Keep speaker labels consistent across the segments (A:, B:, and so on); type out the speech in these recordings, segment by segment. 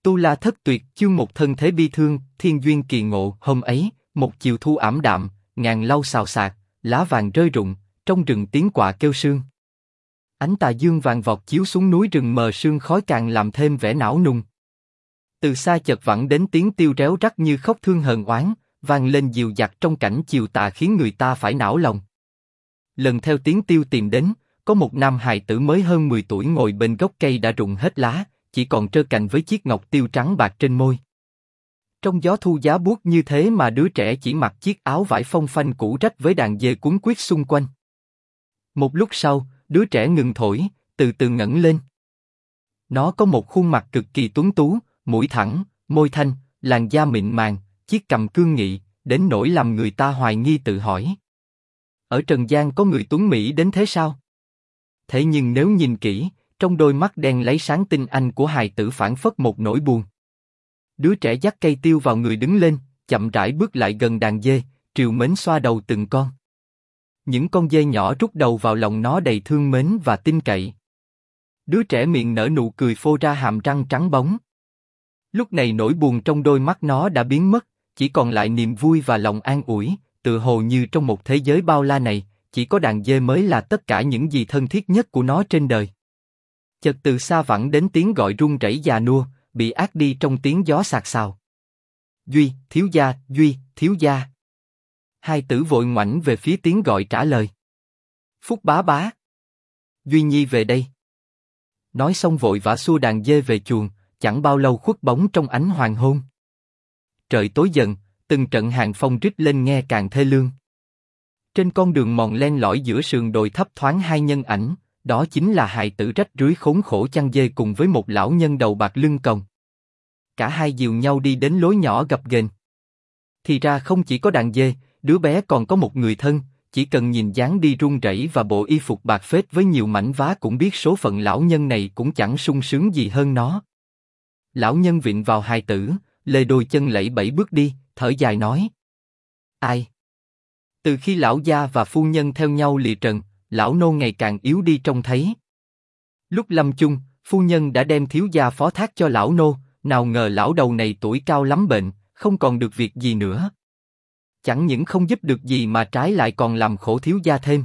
A: Tu La Thất Tuyệt chương một thân thế bi thương, thiên duyên kỳ ngộ. Hôm ấy, một chiều thu ảm đạm, ngàn lau xào xạc, lá vàng rơi rụng, trong rừng tiếng quạ kêu sương. Ánh tà dương vàng vọt chiếu xuống núi rừng mờ sương khói càng làm thêm vẻ não nùng. Từ xa chợt vẳng đến tiếng tiêu réo rắt như khóc thương hờn oán, vang lên dịu dặt trong cảnh chiều tà khiến người ta phải não lòng. Lần theo tiếng tiêu tìm đến, có một nam hài tử mới hơn 10 tuổi ngồi bên gốc cây đã rụng hết lá, chỉ còn trơ cành với chiếc ngọc tiêu trắng bạc trên môi. Trong gió thu giá buốt như thế mà đứa trẻ chỉ mặc chiếc áo vải phong phanh cũ rách với đàn dê cuốn quýt xung quanh. Một lúc sau, đứa trẻ ngừng thổi, từ từ ngẩng lên. Nó có một khuôn mặt cực kỳ tuấn tú, mũi thẳng, môi thanh, làn da mịn màng, chiếc cằm cương nghị, đến nỗi làm người ta hoài nghi tự hỏi. Ở trần gian có người tuấn mỹ đến thế sao? Thế nhưng nếu nhìn kỹ, trong đôi mắt đen lấy sáng tinh anh của hài tử phảng phất một nỗi buồn. Đứa trẻ dắt cây tiêu vào người đứng lên, chậm rãi bước lại gần đàn dê, trìu mến xoa đầu từng con. Những con dê nhỏ rút đầu vào lòng nó đầy thương mến và tin cậy. Đứa trẻ miệng nở nụ cười phô ra hàm răng trắng bóng. Lúc này nỗi buồn trong đôi mắt nó đã biến mất, chỉ còn lại niềm vui và lòng an ủi, tựa hồ như trong một thế giới bao la này, chỉ có đàn dê mới là tất cả những gì thân thiết nhất của nó trên đời. Chợt từ xa vẳng đến tiếng gọi run rẩy già nua, bị át đi trong tiếng gió xào xạc. Duy, thiếu gia, Duy, thiếu gia. Hai tử vội ngoảnh về phía tiếng gọi trả lời. Phúc bá bá. Duy Nhi về đây. Nói xong vội vã xua đàn dê về chuồng, chẳng bao lâu khuất bóng trong ánh hoàng hôn. Trời tối dần, từng trận hàng phong rít lên nghe càng thê lương. Trên con đường mòn len lỏi giữa sườn đồi thấp thoáng hai nhân ảnh, đó chính là hài tử rách rưới khốn khổ chăn dê cùng với một lão nhân đầu bạc lưng còng. Cả hai dìu nhau đi đến lối nhỏ gập ghềnh. Thì ra không chỉ có đàn dê, đứa bé còn có một người thân, chỉ cần nhìn dáng đi run rẩy và bộ y phục bạc phết với nhiều mảnh vá cũng biết số phận lão nhân này cũng chẳng sung sướng gì hơn nó. Lão nhân vịn vào hài tử, lê đôi chân lẫy bẫy bước đi, thở dài nói: Ai? Từ khi lão gia và phu nhân theo nhau lìa trần, lão nô ngày càng yếu đi trông thấy. Lúc lâm chung, phu nhân đã đem thiếu gia phó thác cho lão nô, nào ngờ lão đầu này tuổi cao lắm bệnh, không còn được việc gì nữa. Chẳng những không giúp được gì mà trái lại còn làm khổ thiếu gia thêm.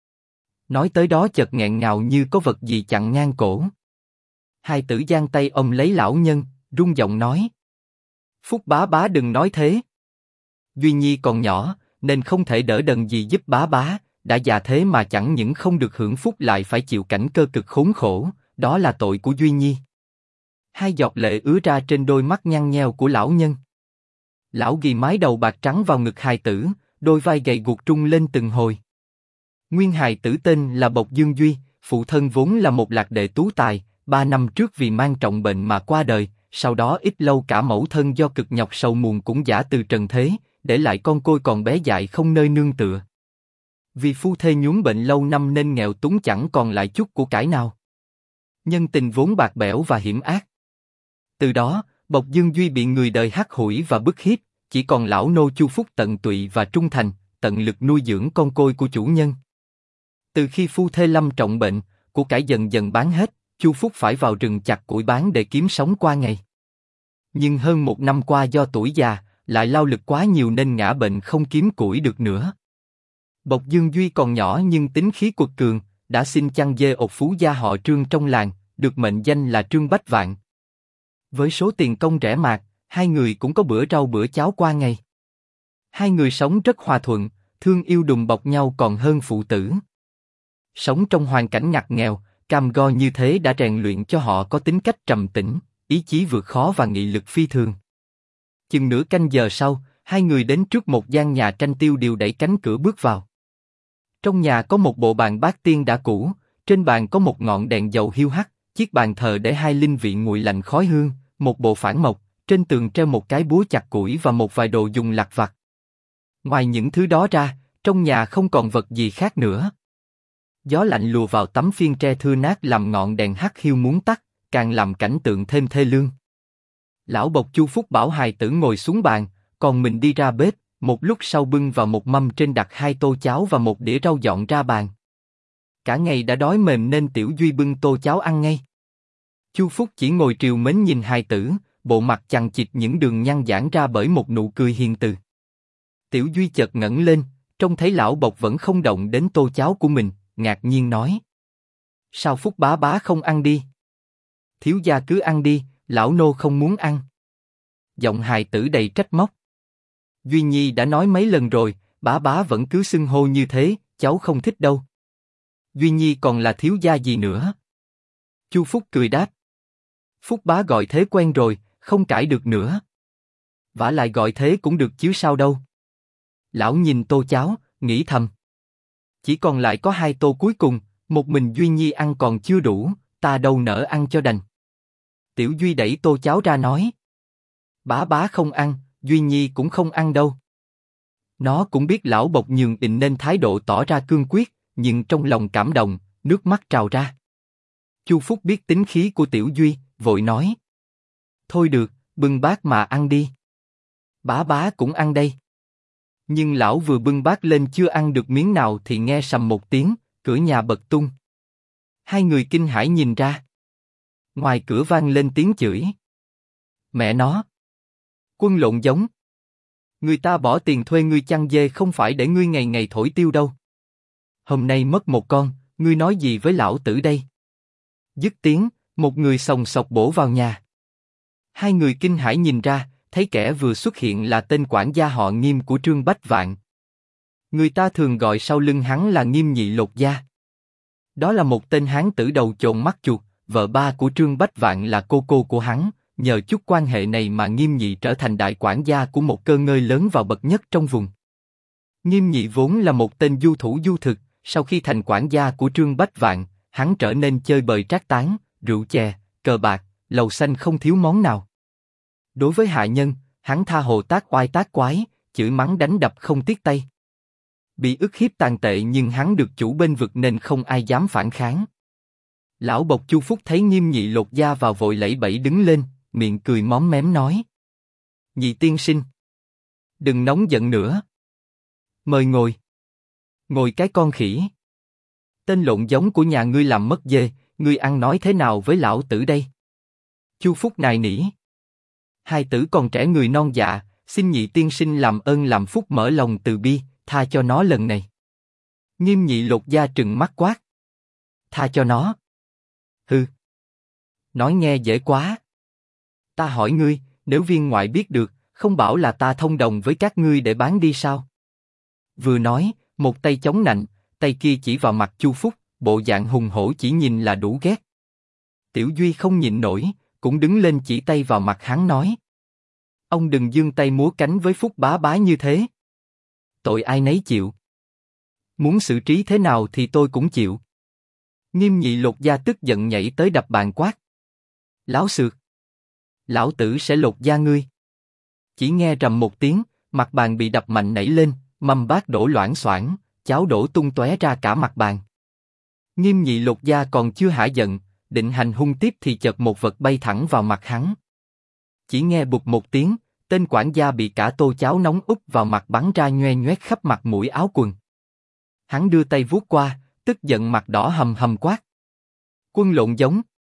A: Nói tới đó chợt nghẹn ngào như có vật gì chặn ngang cổ. Hai tử giang tay ôm lấy lão nhân, run giọng nói: Phúc bá bá đừng nói thế. Duy Nhi còn nhỏ, nên không thể đỡ đần gì giúp bá bá, đã già thế mà chẳng những không được hưởng phúc lại phải chịu cảnh cơ cực khốn khổ, đó là tội của Duy Nhi. Hai giọt lệ ứa ra trên đôi mắt nhăn nheo của lão nhân. Lão ghi mái đầu bạc trắng vào ngực hài tử, đôi vai gầy guộc trung lên từng hồi. Nguyên hài tử tên là Bộc Dương Duy, phụ thân vốn là một lạc đệ tú tài, 3 năm trước vì mang trọng bệnh mà qua đời, sau đó ít lâu cả mẫu thân do cực nhọc sầu muộn cũng giã từ trần thế, để lại con côi còn bé dại không nơi nương tựa. Vì phu thê nhuốm bệnh lâu năm nên nghèo túng chẳng còn lại chút của cải nào. Nhân tình vốn bạc bẽo và hiểm ác. Từ đó, Bộc Dương Duy bị người đời hắt hủi và bức hiếp, chỉ còn lão nô Chu Phúc tận tụy và trung thành, tận lực nuôi dưỡng con côi của chủ nhân. Từ khi phu thê lâm trọng bệnh, của cải dần dần bán hết, Chu Phúc phải vào rừng chặt củi bán để kiếm sống qua ngày. Nhưng hơn 1 năm qua do tuổi già, lại lao lực quá nhiều nên ngã bệnh không kiếm củi được nữa. Bộc Dương Duy còn nhỏ nhưng tính khí quật cường, đã xin chăn dê ột phú gia họ Trương trong làng, được mệnh danh là Trương Bách Vạn. Với số tiền công rẻ mạt, hai người cũng có bữa rau bữa cháo qua ngày. Hai người sống rất hòa thuận, thương yêu đùm bọc nhau còn hơn phụ tử. Sống trong hoàn cảnh ngặt nghèo, cam go như thế đã rèn luyện cho họ có tính cách trầm tĩnh, ý chí vượt khó và nghị lực phi thường. Chừng nửa canh giờ sau, hai người đến trước một gian nhà tranh tiêu điều đẩy cánh cửa bước vào. Trong nhà có một bộ bàn bát tiên đã cũ, trên bàn có một ngọn đèn dầu hiu hắt, chiếc bàn thờ để hai linh vị nguội lạnh khói hương, một bộ phản mộc, trên tường treo một cái búa chặt củi và một vài đồ dùng lặt vặt. Ngoài những thứ đó ra, trong nhà không còn vật gì khác nữa. Gió lạnh lùa vào tấm phiên tre thưa nát làm ngọn đèn hắt hiu muốn tắt, càng làm cảnh tượng thêm thê lương. Lão Bộc Chu Phúc bảo hài tử ngồi xuống bàn, còn mình đi ra bếp, một lúc sau bưng vào một mâm trên đặt 2 tô cháo và một đĩa rau dọn ra bàn. Cả ngày đã đói mềm nên Tiểu Duy bưng tô cháo ăn ngay. Chu Phúc chỉ ngồi trìu mến nhìn hài tử, bộ mặt chằng chịt những đường nhăn giãn ra bởi một nụ cười hiền từ. Tiểu Duy chợt ngẩng lên, trông thấy lão bộc vẫn không động đến tô cháo của mình, ngạc nhiên nói: Sao Phúc bá bá không ăn đi? Thiếu gia cứ ăn đi, lão nô không muốn ăn. Giọng hài tử đầy trách móc. Duy Nhi đã nói mấy lần rồi, bá bá vẫn cứ xưng hô như thế, cháu không thích đâu. Duy Nhi còn là thiếu gia gì nữa? Chu Phúc cười đáp. Phúc bá gọi thế quen rồi, không cãi được nữa. Vả lại gọi thế cũng được chứ sao đâu. Lão nhìn tô cháo, nghĩ thầm. Chỉ còn lại có 2 tô cuối cùng, một mình Duy Nhi ăn còn chưa đủ, ta đâu nỡ ăn cho đành. Tiểu Duy đẩy tô cháo ra nói. Bá bá không ăn, Duy Nhi cũng không ăn đâu. Nó cũng biết lão bộc nhường định nên thái độ tỏ ra cương quyết, nhưng trong lòng cảm động, nước mắt trào ra. Chu Phúc biết tính khí của Tiểu Duy, vội nói. Thôi được, bưng bát mà ăn đi. Bá bá cũng ăn đây. Nhưng lão vừa bưng bát lên chưa ăn được miếng nào thì nghe sầm một tiếng, cửa nhà bật tung. 2 người kinh hãi nhìn ra. Ngoài cửa vang lên tiếng chửi. Mẹ nó! Quân lộn giống! Người ta bỏ tiền thuê ngươi chăn dê không phải để ngươi ngày ngày thổi tiêu đâu. Hôm nay mất một con, ngươi nói gì với lão tử đây? Dứt tiếng, một người xồng xộc bổ vào nhà. 2 người kinh hãi nhìn ra, thấy kẻ vừa xuất hiện là tên quản gia họ Nghiêm của Trương Bách Vạn. Người ta thường gọi sau lưng hắn là Nghiêm Nhị Lột Gia. Đó là một tên hán tử đầu chồn mắt chuột, vợ ba của Trương Bách Vạn là cô của hắn. Nhờ chút quan hệ này mà Nghiêm Nhị trở thành đại quản gia của một cơ ngơi lớn vào bậc nhất trong vùng. Nghiêm Nhị vốn là một tên du thủ du thực, sau khi thành quản gia của Trương Bách Vạn, hắn trở nên chơi bời trác tán, rượu chè, cờ bạc, lầu xanh không thiếu món nào. Đối với hạ nhân, hắn tha hồ tác oai tác quái, chửi mắng đánh đập không tiếc tay. Bị ức hiếp tàn tệ nhưng hắn được chủ bên vực nên không ai dám phản kháng. Lão bộc Chu Phúc thấy Nghiêm Nhị Lột Gia vào vội lẫy bẫy đứng lên, miệng cười móm mém nói. Nhị tiên sinh, đừng nóng giận nữa. Mời ngồi. Ngồi cái con khỉ. Tên lộn giống của nhà ngươi làm mất dê, ngươi ăn nói thế nào với lão tử đây? Chu Phúc nài nỉ. 2 tử còn trẻ người non dạ, xin nhị tiên sinh làm ơn làm phúc mở lòng từ bi, tha cho nó lần này. Nghiêm Nhị Lột Gia trừng mắt quát. Tha cho nó. Hừ. Nói nghe dễ quá. Ta hỏi ngươi, nếu viên ngoại biết được, không bảo là ta thông đồng với các ngươi để bán đi sao? Vừa nói, một tay chống nạnh, tay kia chỉ vào mặt Chu Phúc, bộ dạng hùng hổ chỉ nhìn là đủ ghét. Tiểu Duy không nhịn nổi, cũng đứng lên chỉ tay vào mặt hắn nói. Ông đừng giương tay múa cánh với Phúc bá bá như thế. Tội ai nấy chịu. Muốn xử trí thế nào thì tôi cũng chịu. Nghiêm Nhị Lột Gia tức giận nhảy tới đập bàn quát. Láo xược. Lão tử sẽ lột da ngươi. Chỉ nghe rầm một tiếng, mặt bàn bị đập mạnh nảy lên, mâm bát đổ loảng xoảng, cháo đổ tung tóe ra cả mặt bàn. Nghiêm Nhị Lột Gia còn chưa hả giận, định hành hung tiếp thì chợt một vật bay thẳng vào mặt hắn. Chỉ nghe bụp một tiếng, tên quản gia bị cả tô cháo nóng úp vào mặt bắn ra nhoe nhoét khắp mặt mũi áo quần. Hắn đưa tay vuốt qua, tức giận mặt đỏ hầm hầm quát. Quân lộn giống.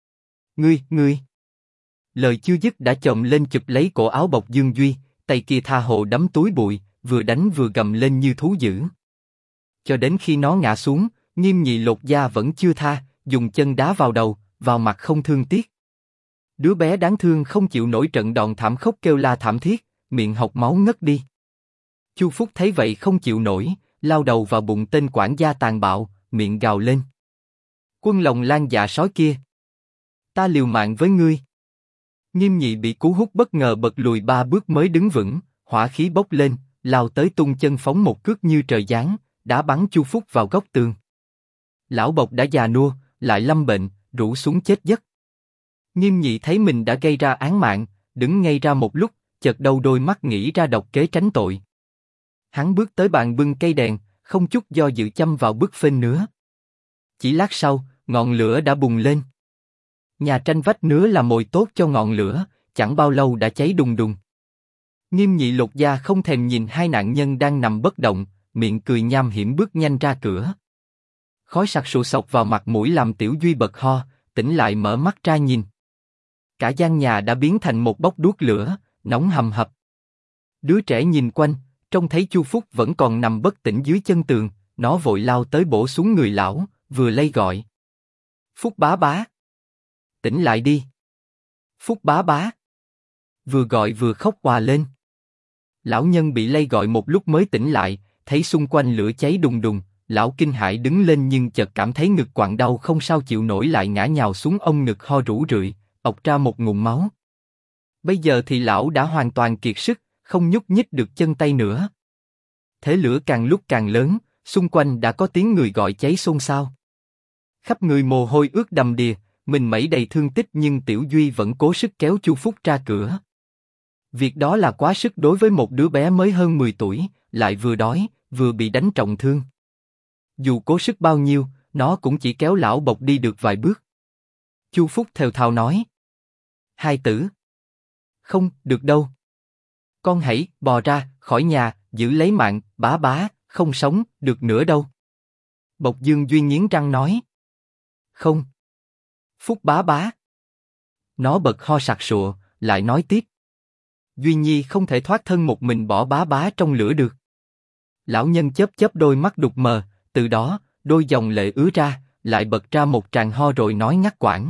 A: Ngươi. Lời chưa dứt đã chồm lên chụp lấy cổ áo bọc Dương Duy, tay kia tha hồ đấm túi bụi, vừa đánh vừa gầm lên như thú dữ. Cho đến khi nó ngã xuống, Nghiêm Nhị Lột Gia vẫn chưa tha, dùng chân đá vào đầu, vào mặt không thương tiếc. Đứa bé đáng thương không chịu nổi trận đòn thảm khốc kêu la thảm thiết, miệng hộc máu ngất đi. Chu Phúc thấy vậy không chịu nổi, lao đầu vào bụng tên quản gia tàn bạo, miệng gào lên. Quân Lòng Lan dạ sói kia! Ta liều mạng với ngươi! Nghiêm Nhị bị cú hút bất ngờ bật lùi 3 bước mới đứng vững, hỏa khí bốc lên, lao tới tung chân phóng một cước như trời giáng, đá bắn Chu Phúc vào góc tường. Lão bộc đã già nua, lại lâm bệnh, rũ xuống chết giấc. Nghiêm Nhị thấy mình đã gây ra án mạng, đứng ngây ra một lúc, chợt đầu đôi mắt nghĩ ra độc kế tránh tội. Hắn bước tới bàn bưng cây đèn, không chút do dự châm vào bức phên nứa. Chỉ lát sau, ngọn lửa đã bùng lên. Nhà tranh vách nứa là mồi tốt cho ngọn lửa, chẳng bao lâu đã cháy đùng đùng. Nghiêm Nhị Lột Gia không thèm nhìn 2 nạn nhân đang nằm bất động, miệng cười nham hiểm bước nhanh ra cửa. Khói sặc sụa sộc vào mặt mũi làm Tiểu Duy bật ho, tỉnh lại mở mắt ra nhìn. Cả gian nhà đã biến thành một bốc đuốc lửa, nóng hầm hập. Đứa trẻ nhìn quanh, trông thấy Chu Phúc vẫn còn nằm bất tỉnh dưới chân tường, nó vội lao tới bổ xuống người lão, vừa lay gọi. Phúc bá bá! Tỉnh lại đi! Phúc bá bá! Vừa gọi vừa khóc òa lên. Lão nhân bị lay gọi một lúc mới tỉnh lại, thấy xung quanh lửa cháy đùng đùng, lão kinh hãi đứng lên nhưng chợt cảm thấy ngực quặn đau không sao chịu nổi lại ngã nhào xuống ông ngực ho rũ rượi, ọc ra một ngụm máu. Bây giờ thì lão đã hoàn toàn kiệt sức, không nhúc nhích được chân tay nữa. Thế lửa càng lúc càng lớn, xung quanh đã có tiếng người gọi cháy xôn xao. Khắp người mồ hôi ướt đầm đìa, mình mẩy đầy thương tích nhưng Tiểu Duy vẫn cố sức kéo Chu Phúc ra cửa. Việc đó là quá sức đối với một đứa bé mới hơn 10 tuổi, lại vừa đói, vừa bị đánh trọng thương. Dù cố sức bao nhiêu, nó cũng chỉ kéo lão bộc đi được vài bước. Chu Phúc thều thào nói. Hai tử. Không, được đâu. Con hãy bò ra khỏi nhà, giữ lấy mạng, bá bá, không sống được nữa đâu. Bộc Dương Duy nghiến răng nói. Không. Phúc bá bá. Nó bật ho sặc sụa, lại nói tiếp. Duy Nhi không thể thoát thân một mình bỏ bá bá trong lửa được. Lão nhân chớp chớp đôi mắt đục mờ, từ đó, đôi dòng lệ ứa ra, lại bật ra một tràng ho rồi nói ngắt quãng.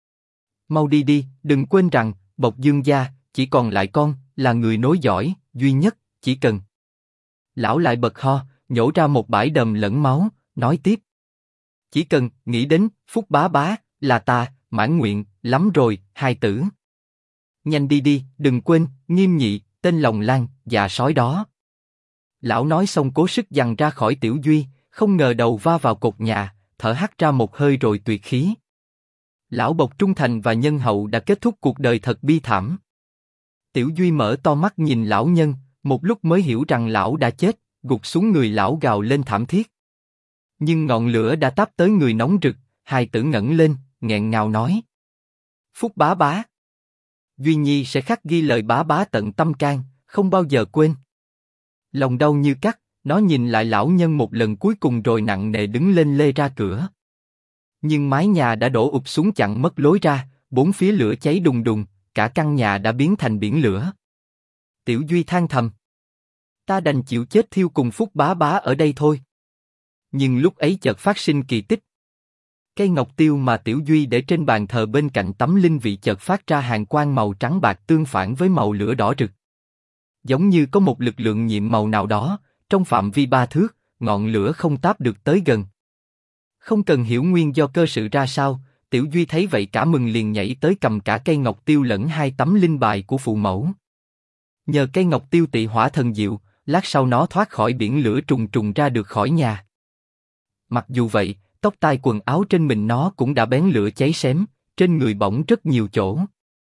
A: Mau đi đi, đừng quên rằng, Bộc Dương gia, chỉ còn lại con, là người nối dõi, duy nhất, chỉ cần. Lão lại bật ho, nhổ ra một bãi đầm lẫn máu, nói tiếp. Chỉ cần, nghĩ đến, Phúc bá bá, là ta, mãn nguyện, lắm rồi, hai tử. Nhanh đi đi, đừng quên, Nghiêm Nhị, tên Lòng Lan, già sói đó. Lão nói xong cố sức giằng ra khỏi Tiểu Duy, không ngờ đầu va vào cột nhà, thở hắt ra một hơi rồi tuyệt khí. Lão bộc trung thành và nhân hậu đã kết thúc cuộc đời thật bi thảm. Tiểu Duy mở to mắt nhìn lão nhân, một lúc mới hiểu rằng lão đã chết, gục xuống người lão gào lên thảm thiết. Nhưng ngọn lửa đã táp tới người nóng rực, hài tử ngẩng lên, nghẹn ngào nói. Phúc bá bá. Duy Nhi sẽ khắc ghi lời bá bá tận tâm can, không bao giờ quên. Lòng đau như cắt, nó nhìn lại lão nhân một lần cuối cùng rồi nặng nề đứng lên lê ra cửa. Nhưng mái nhà đã đổ ụp xuống chặn mất lối ra, bốn phía lửa cháy đùng đùng, cả căn nhà đã biến thành biển lửa. Tiểu Duy than thầm. Ta đành chịu chết thiêu cùng Phúc bá bá ở đây thôi. Nhưng lúc ấy chợt phát sinh kỳ tích. Cây ngọc tiêu mà Tiểu Duy để trên bàn thờ bên cạnh tấm linh vị chợt phát ra hàn quang màu trắng bạc tương phản với màu lửa đỏ rực. Giống như có một lực lượng nhiệm màu nào đó, trong phạm vi 3 thước, ngọn lửa không táp được tới gần. Không cần hiểu nguyên do cơ sự ra sao, Tiểu Duy thấy vậy cả mừng liền nhảy tới cầm cả cây ngọc tiêu lẫn 2 tấm linh bài của phụ mẫu. Nhờ cây ngọc tiêu tị hỏa thần diệu, lát sau nó thoát khỏi biển lửa trùng trùng ra được khỏi nhà. Mặc dù vậy, tóc tai quần áo trên mình nó cũng đã bén lửa cháy xém, trên người bỏng rất nhiều chỗ.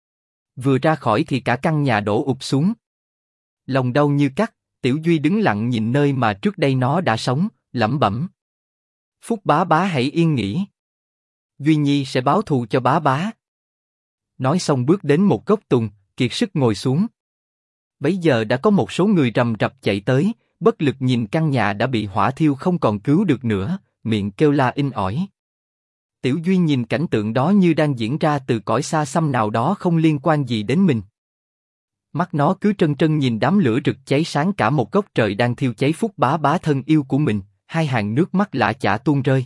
A: Vừa ra khỏi thì cả căn nhà đổ ụp xuống. Lòng đau như cắt, Tiểu Duy đứng lặng nhìn nơi mà trước đây nó đã sống, lẩm bẩm. Phúc bá bá hãy yên nghỉ. Duy Nhi sẽ báo thù cho bá bá. Nói xong bước đến một gốc tùng, kiệt sức ngồi xuống. Bấy giờ đã có một số người rầm rập chạy tới, bất lực nhìn căn nhà đã bị hỏa thiêu không còn cứu được nữa, miệng kêu la in ỏi. Tiểu Duy nhìn cảnh tượng đó như đang diễn ra từ cõi xa xăm nào đó không liên quan gì đến mình. Mắt nó cứ trân trân nhìn đám lửa rực cháy sáng cả một góc trời đang thiêu cháy Phúc bá bá thân yêu của mình, hai hàng nước mắt lã chã tuôn rơi.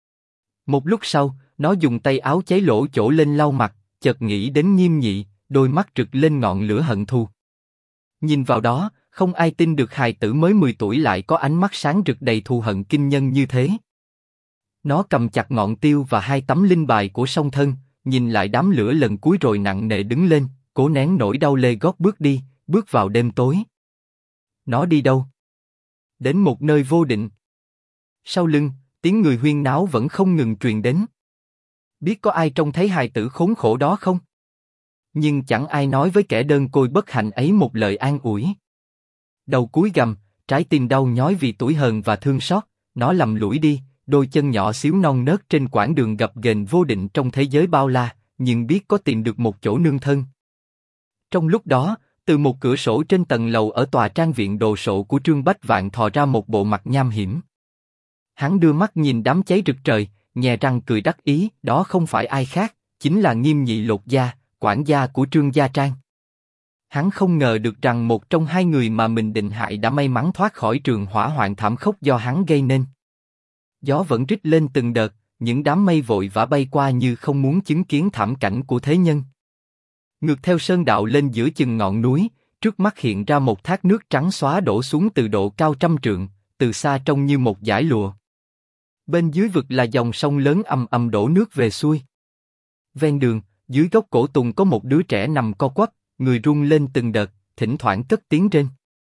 A: Một lúc sau, nó dùng tay áo cháy lỗ chỗ lên lau mặt, chợt nghĩ đến Nghiêm Nhị, đôi mắt rực lên ngọn lửa hận thù. Nhìn vào đó, không ai tin được hài tử mới 10 tuổi lại có ánh mắt sáng rực đầy thù hận kinh nhân như thế. Nó cầm chặt ngọn tiêu và 2 tấm linh bài của song thân, nhìn lại đám lửa lần cuối rồi nặng nề đứng lên, cố nén nỗi đau lê gót bước đi, bước vào đêm tối. Nó đi đâu? Đến một nơi vô định. Sau lưng, tiếng người huyên náo vẫn không ngừng truyền đến. Biết có ai trông thấy hài tử khốn khổ đó không? Nhưng chẳng ai nói với kẻ đơn côi bất hạnh ấy một lời an ủi. Đầu cúi gằm, trái tim đau nhói vì tủi hờn và thương xót, nó lầm lũi đi, đôi chân nhỏ xíu non nớt trên quãng đường gập ghềnh vô định trong thế giới bao la, nhưng biết có tìm được một chỗ nương thân. Trong lúc đó, từ một cửa sổ trên tầng lầu ở tòa trang viện đồ sộ của Trương Bách Vạn thò ra một bộ mặt nham hiểm. Hắn đưa mắt nhìn đám cháy rực trời, nhè răng cười đắc ý, đó không phải ai khác, chính là Nghiêm Nhị Lột Da, quản gia của Trương Gia Trang. Hắn không ngờ được rằng một trong hai người mà mình định hại đã may mắn thoát khỏi trường hỏa hoạn thảm khốc do hắn gây nên. Gió vẫn rít lên từng đợt, những đám mây vội vã bay qua như không muốn chứng kiến thảm cảnh của thế nhân. Ngược theo sơn đạo lên giữa chừng ngọn núi, trước mắt hiện ra một thác nước trắng xóa đổ xuống từ độ cao 100 trượng, từ xa trông như một dải lụa. Bên dưới vực là dòng sông lớn ầm ầm đổ nước về xuôi. Ven đường, dưới gốc cổ tùng có một đứa trẻ nằm co quắp, người run lên từng đợt, thỉnh thoảng cất tiếng rên.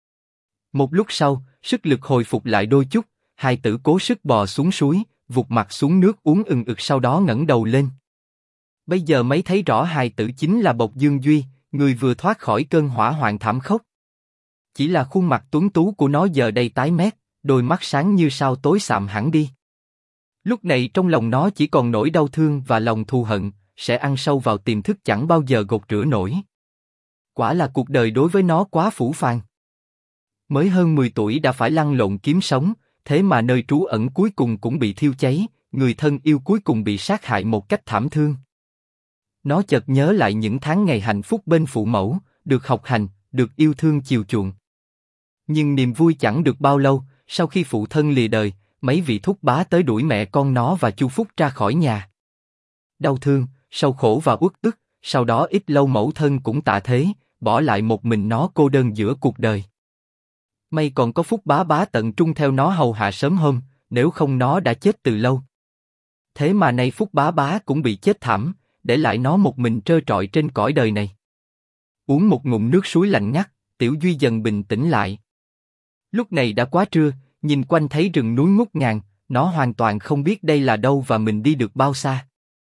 A: Một lúc sau, sức lực hồi phục lại đôi chút, hài tử cố sức bò xuống suối, vụt mặt xuống nước uống ừng ực, sau đó ngẩng đầu lên. Bây giờ mới thấy rõ hài tử chính là Bộc Dương Duy, người vừa thoát khỏi cơn hỏa hoạn thảm khốc. Chỉ là khuôn mặt tuấn tú của nó giờ đây tái mét, đôi mắt sáng như sao tối sạm hẳn đi. Lúc này trong lòng nó chỉ còn nỗi đau thương và lòng thù hận, sẽ ăn sâu vào tiềm thức chẳng bao giờ gột rửa nổi. Quả là cuộc đời đối với nó quá phũ phàng. Mới hơn 10 tuổi đã phải lăn lộn kiếm sống, thế mà nơi trú ẩn cuối cùng cũng bị thiêu cháy, người thân yêu cuối cùng bị sát hại một cách thảm thương. Nó chợt nhớ lại những tháng ngày hạnh phúc bên phụ mẫu, được học hành, được yêu thương chiều chuộng. Nhưng niềm vui chẳng được bao lâu, sau khi phụ thân lìa đời, mấy vị thúc bá tới đuổi mẹ con nó và Chu Phúc ra khỏi nhà. Đau thương, sầu khổ và uất ức, sau đó ít lâu mẫu thân cũng tạ thế, bỏ lại một mình nó cô đơn giữa cuộc đời. May còn có Phúc bá bá tận trung theo nó hầu hạ sớm hôm, nếu không nó đã chết từ lâu. Thế mà nay Phúc bá bá cũng bị chết thảm, để lại nó một mình trơ trọi trên cõi đời này. Uống một ngụm nước suối lạnh ngắt, Tiểu Duy dần bình tĩnh lại. Lúc này đã quá trưa, nhìn quanh thấy rừng núi ngút ngàn, nó hoàn toàn không biết đây là đâu và mình đi được bao xa.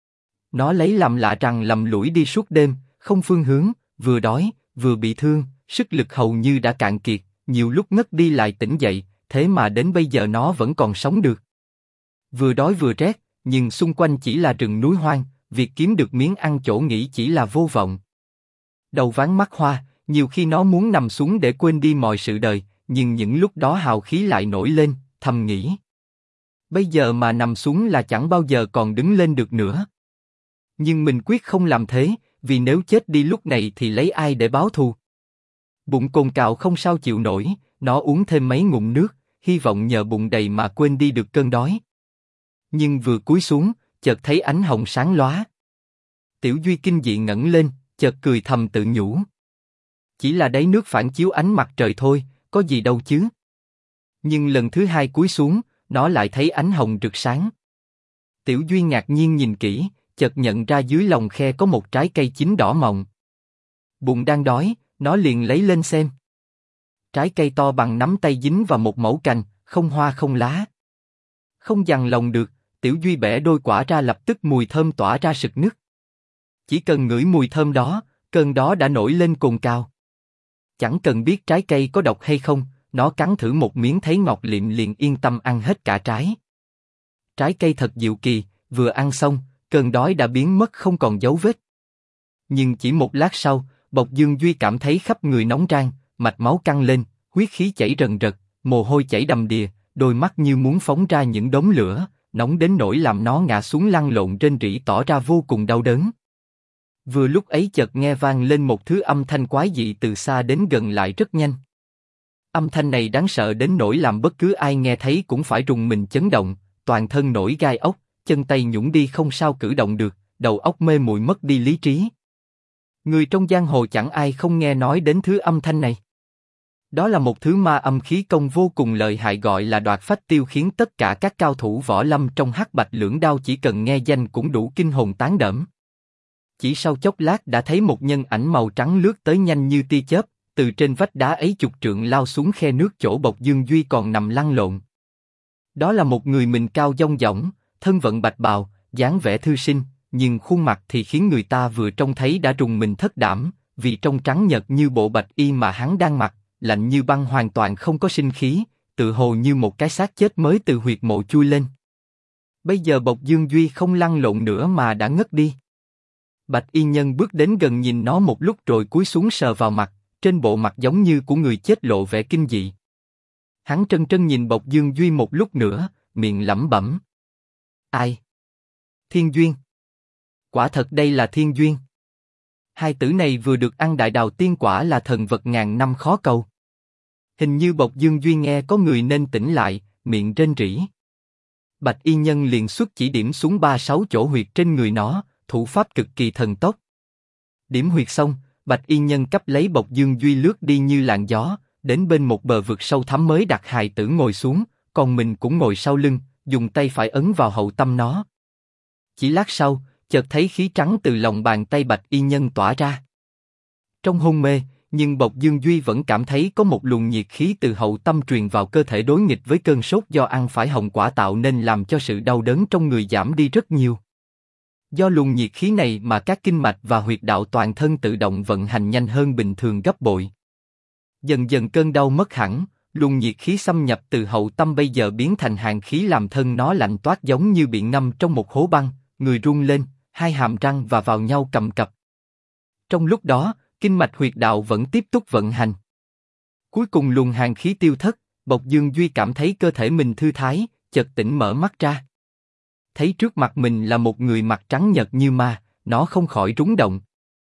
A: Nó lấy làm lạ rằng lầm lũi đi suốt đêm, không phương hướng, vừa đói, vừa bị thương, sức lực hầu như đã cạn kiệt, nhiều lúc ngất đi lại tỉnh dậy, thế mà đến bây giờ nó vẫn còn sống được. Vừa đói vừa rét, nhưng xung quanh chỉ là rừng núi hoang, việc kiếm được miếng ăn chỗ nghỉ chỉ là vô vọng. Đầu váng mắt hoa, nhiều khi nó muốn nằm xuống để quên đi mọi sự đời, nhưng những lúc đó hào khí lại nổi lên, thầm nghĩ. Bây giờ mà nằm xuống là chẳng bao giờ còn đứng lên được nữa. Nhưng mình quyết không làm thế, vì nếu chết đi lúc này thì lấy ai để báo thù. Bụng cồn cào không sao chịu nổi, nó uống thêm mấy ngụm nước, hy vọng nhờ bụng đầy mà quên đi được cơn đói. Nhưng vừa cúi xuống, chợt thấy ánh hồng sáng lóa. Tiểu Duy kinh dị ngẩng lên, chợt cười thầm tự nhủ. Chỉ là đáy nước phản chiếu ánh mặt trời thôi, có gì đâu chứ. Nhưng lần thứ hai cúi xuống, nó lại thấy ánh hồng rực sáng. Tiểu Duy ngạc nhiên nhìn kỹ, chợt nhận ra dưới lòng khe có một trái cây chín đỏ mọng. Bụng đang đói, nó liền lấy lên xem. Trái cây to bằng nắm tay dính vào một mẩu cành, không hoa không lá. Không dằn lòng được, Tiểu Duy bẻ đôi quả ra, lập tức mùi thơm tỏa ra sực nức. Chỉ cần ngửi mùi thơm đó, cơn đó đã nổi lên cồn cào. Chẳng cần biết trái cây có độc hay không, nó cắn thử một miếng thấy ngọt lịm liền yên tâm ăn hết cả trái. Trái cây thật diệu kỳ, vừa ăn xong, cơn đói đã biến mất không còn dấu vết. Nhưng chỉ một lát sau, Bộc Dương Duy cảm thấy khắp người nóng rang, mạch máu căng lên, huyết khí chảy rần rật, mồ hôi chảy đầm đìa, đôi mắt như muốn phóng ra những đốm lửa, nóng đến nỗi làm nó ngã xuống lăn lộn rên rỉ tỏ ra vô cùng đau đớn. Vừa lúc ấy chợt nghe vang lên một thứ âm thanh quái dị từ xa đến gần lại rất nhanh. Âm thanh này đáng sợ đến nỗi làm bất cứ ai nghe thấy cũng phải rùng mình chấn động, toàn thân nổi gai ốc, chân tay nhũn đi không sao cử động được, đầu óc mê muội mất đi lý trí. Người trong giang hồ chẳng ai không nghe nói đến thứ âm thanh này. Đó là một thứ ma âm khí công vô cùng lợi hại gọi là Đoạt Phách Tiêu, khiến tất cả các cao thủ võ lâm trong Hắc Bạch Lưỡng Đao chỉ cần nghe danh cũng đủ kinh hồn tán đẫm. Chỉ sau chốc lát đã thấy một nhân ảnh màu trắng lướt tới nhanh như tia chớp, từ trên vách đá ấy chục trượng lao xuống khe nước chỗ Bộc Dương Duy còn nằm lăn lộn. Đó là một người mình cao dong dỏng, thân vận bạch bào, dáng vẻ thư sinh, nhưng khuôn mặt thì khiến người ta vừa trông thấy đã rùng mình thất đảm, vì trông trắng nhợt như bộ bạch y mà hắn đang mặc, lạnh như băng, hoàn toàn không có sinh khí, tự hồ như một cái xác chết mới từ huyệt mộ chui lên. Bây giờ Bộc Dương Duy không lăn lộn nữa mà đã ngất đi. Bạch y nhân bước đến gần nhìn nó một lúc rồi cúi xuống sờ vào mặt, trên bộ mặt giống như của người chết lộ vẻ kinh dị. Hắn trân trân nhìn Bộc Dương Duy một lúc nữa, miệng lẩm bẩm. Ai? Thiên duyên. Quả thật đây là thiên duyên. Hai tử này vừa được ăn đại đào tiên quả là thần vật ngàn năm khó cầu. Hình như Bộc Dương Duy nghe có người nên tỉnh lại, miệng rên rỉ. Bạch y nhân liền xuất chỉ điểm xuống 3-6 chỗ huyệt trên người nó, thủ pháp cực kỳ thần tốc. Điểm huyệt xong, Bạch y nhân cấp lấy Bộc Dương Duy lướt đi như làn gió, đến bên một bờ vực sâu thẳm mới đặt hài tử ngồi xuống, còn mình cũng ngồi sau lưng, dùng tay phải ấn vào hậu tâm nó. Chỉ lát sau, chợt thấy khí trắng từ lòng bàn tay Bạch y nhân tỏa ra. Trong hôn mê, nhưng Bộc Dương Duy vẫn cảm thấy có một luồng nhiệt khí từ hậu tâm truyền vào cơ thể đối nghịch với cơn sốt do ăn phải hồng quả tạo nên làm cho sự đau đớn trong người giảm đi rất nhiều. Do luồng nhiệt khí này mà các kinh mạch và huyệt đạo toàn thân tự động vận hành nhanh hơn bình thường gấp bội. Dần dần cơn đau mất hẳn, luồng nhiệt khí xâm nhập từ hậu tâm bây giờ biến thành hàn khí làm thân nó lạnh toát giống như bị ngâm trong một hố băng, người run lên, hai hàm răng và vào nhau cầm cập. Trong lúc đó, kinh mạch huyệt đạo vẫn tiếp tục vận hành. Cuối cùng luồng hàn khí tiêu thất, Bộc Dương Duy cảm thấy cơ thể mình thư thái, chợt tỉnh mở mắt ra. Thấy trước mặt mình là một người mặt trắng nhợt như ma, nó không khỏi rúng động.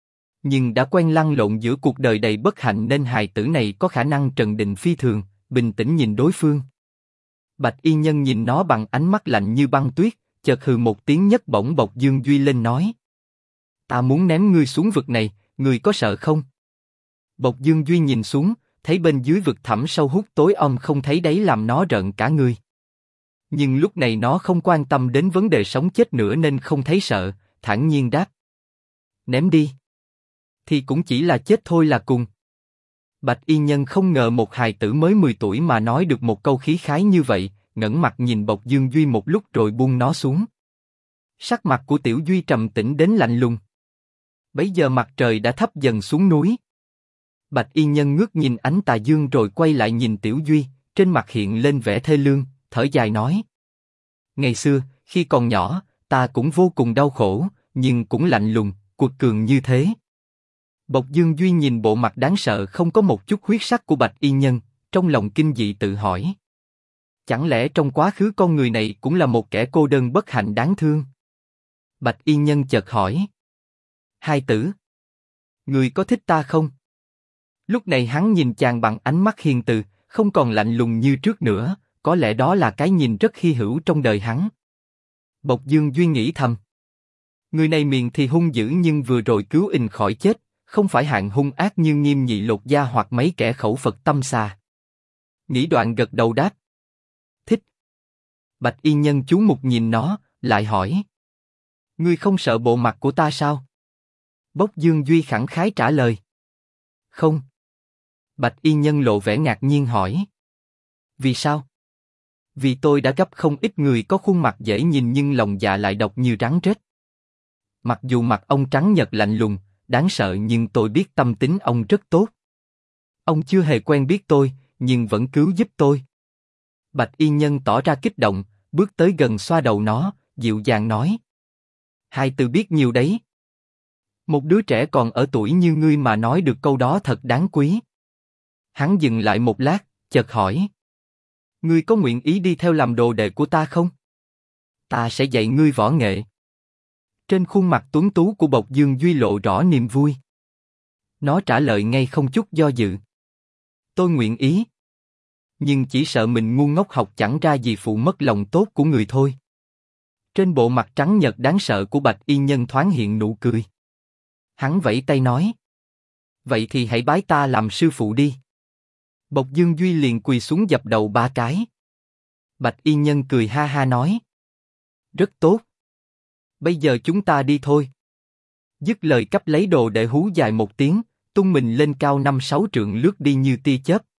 A: Nhưng đã quen lăn lộn giữa cuộc đời đầy bất hạnh nên hài tử này có khả năng trần định phi thường, bình tĩnh nhìn đối phương. Bạch y nhân nhìn nó bằng ánh mắt lạnh như băng tuyết, chợt hừ một tiếng nhấc bổng Bộc Dương Duy lên nói: "Ta muốn ném ngươi xuống vực này, ngươi có sợ không?" Bộc Dương Duy nhìn xuống, thấy bên dưới vực thẳm sâu hút tối om không thấy đáy làm nó rợn cả người. Nhưng lúc này nó không quan tâm đến vấn đề sống chết nữa nên không thấy sợ, thản nhiên đáp: "Ném đi. Thì cũng chỉ là chết thôi là cùng." Bạch y nhân không ngờ một hài tử mới 10 tuổi mà nói được một câu khí khái như vậy, ngẩng mặt nhìn Bộc Dương Duy một lúc rồi buông nó xuống. Sắc mặt của Tiểu Duy trầm tĩnh đến lạnh lùng. Bấy giờ mặt trời đã thấp dần xuống núi. Bạch y nhân ngước nhìn ánh tà dương rồi quay lại nhìn Tiểu Duy, trên mặt hiện lên vẻ thê lương, thở dài nói: "Ngày xưa, khi còn nhỏ, ta cũng vô cùng đau khổ, nhưng cũng lạnh lùng, cuột cường như thế." Bộc Dương Duy nhìn bộ mặt đáng sợ không có một chút huyết sắc của Bạch y nhân, trong lòng kinh dị tự hỏi: chẳng lẽ trong quá khứ con người này cũng là một kẻ cô đơn bất hạnh đáng thương? Bạch y nhân chợt hỏi: "Hai tử, người có thích ta không?" Lúc này hắn nhìn chàng bằng ánh mắt hiền từ, không còn lạnh lùng như trước nữa, có lẽ đó là cái nhìn rất hy hữu trong đời hắn. Bộc Dương Duy nghĩ thầm: người này miệng thì hung dữ nhưng vừa rồi cứu ình khỏi chết, không phải hạng hung ác như Nghiêm Nhị Lột Da hoặc mấy kẻ khẩu Phật tâm xà. Nghĩ đoạn gật đầu đáp: thích. Bạch y nhân chú mục nhìn nó, lại hỏi: ngươi không sợ bộ mặt của ta sao? Bộc Dương Duy khẳng khái trả lời: không. Bạch y nhân lộ vẻ ngạc nhiên hỏi: vì sao? Vì tôi đã gặp không ít người có khuôn mặt dễ nhìn nhưng lòng dạ lại độc như rắn rết. Mặc dù mặt ông trắng nhợt lạnh lùng, đáng sợ nhưng tôi biết tâm tính ông rất tốt. Ông chưa hề quen biết tôi, nhưng vẫn cứu giúp tôi. Bạch y nhân tỏ ra kích động, bước tới gần xoa đầu nó, dịu dàng nói: hai từ biết nhiều đấy. Một đứa trẻ còn ở tuổi như ngươi mà nói được câu đó thật đáng quý. Hắn dừng lại một lát, chợt hỏi: ngươi có nguyện ý đi theo làm đồ đệ của ta không? Ta sẽ dạy ngươi võ nghệ. Trên khuôn mặt tuấn tú của Bộc Dương Duy lộ rõ niềm vui. Nó trả lời ngay không chút do dự: tôi nguyện ý. Nhưng chỉ sợ mình ngu ngốc học chẳng ra gì phụ mất lòng tốt của người thôi. Trên bộ mặt trắng nhợt đáng sợ của Bạch y nhân thoáng hiện nụ cười. Hắn vẫy tay nói: vậy thì hãy bái ta làm sư phụ đi. Bộc Dương Duy liền quỳ xuống dập đầu 3 cái. Bạch y nhân cười ha ha nói: rất tốt. Bây giờ chúng ta đi thôi. Dứt lời cấp lấy đồ để hú dài một tiếng, tung mình lên cao 5-6 trượng lướt đi như tia chớp,